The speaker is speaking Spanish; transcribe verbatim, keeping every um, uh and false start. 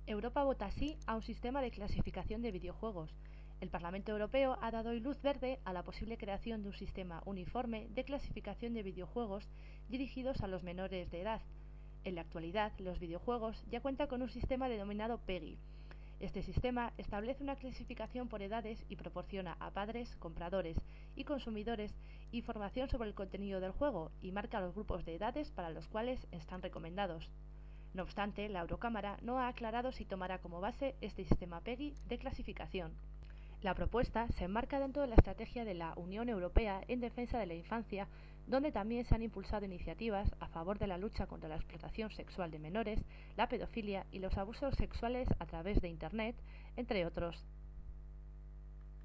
Europa vota sí a un sistema de clasificación de videojuegos. El Parlamento Europeo ha dado hoy luz verde a la posible creación de un sistema uniforme de clasificación de videojuegos dirigidos a los menores de edad. En la actualidad, los videojuegos ya cuentan con un sistema denominado PEGI. Este sistema establece una clasificación por edades y proporciona a padres, compradores y consumidores información sobre el contenido del juego y marca los grupos de edades para los cuales están recomendados. No obstante, la Eurocámara no ha aclarado si tomará como base este sistema PEGI de clasificación. La propuesta se enmarca dentro de la estrategia de la Unión Europea en defensa de la infancia, donde también se han impulsado iniciativas a favor de la lucha contra la explotación sexual de menores, la pedofilia y los abusos sexuales a través de Internet, entre otros.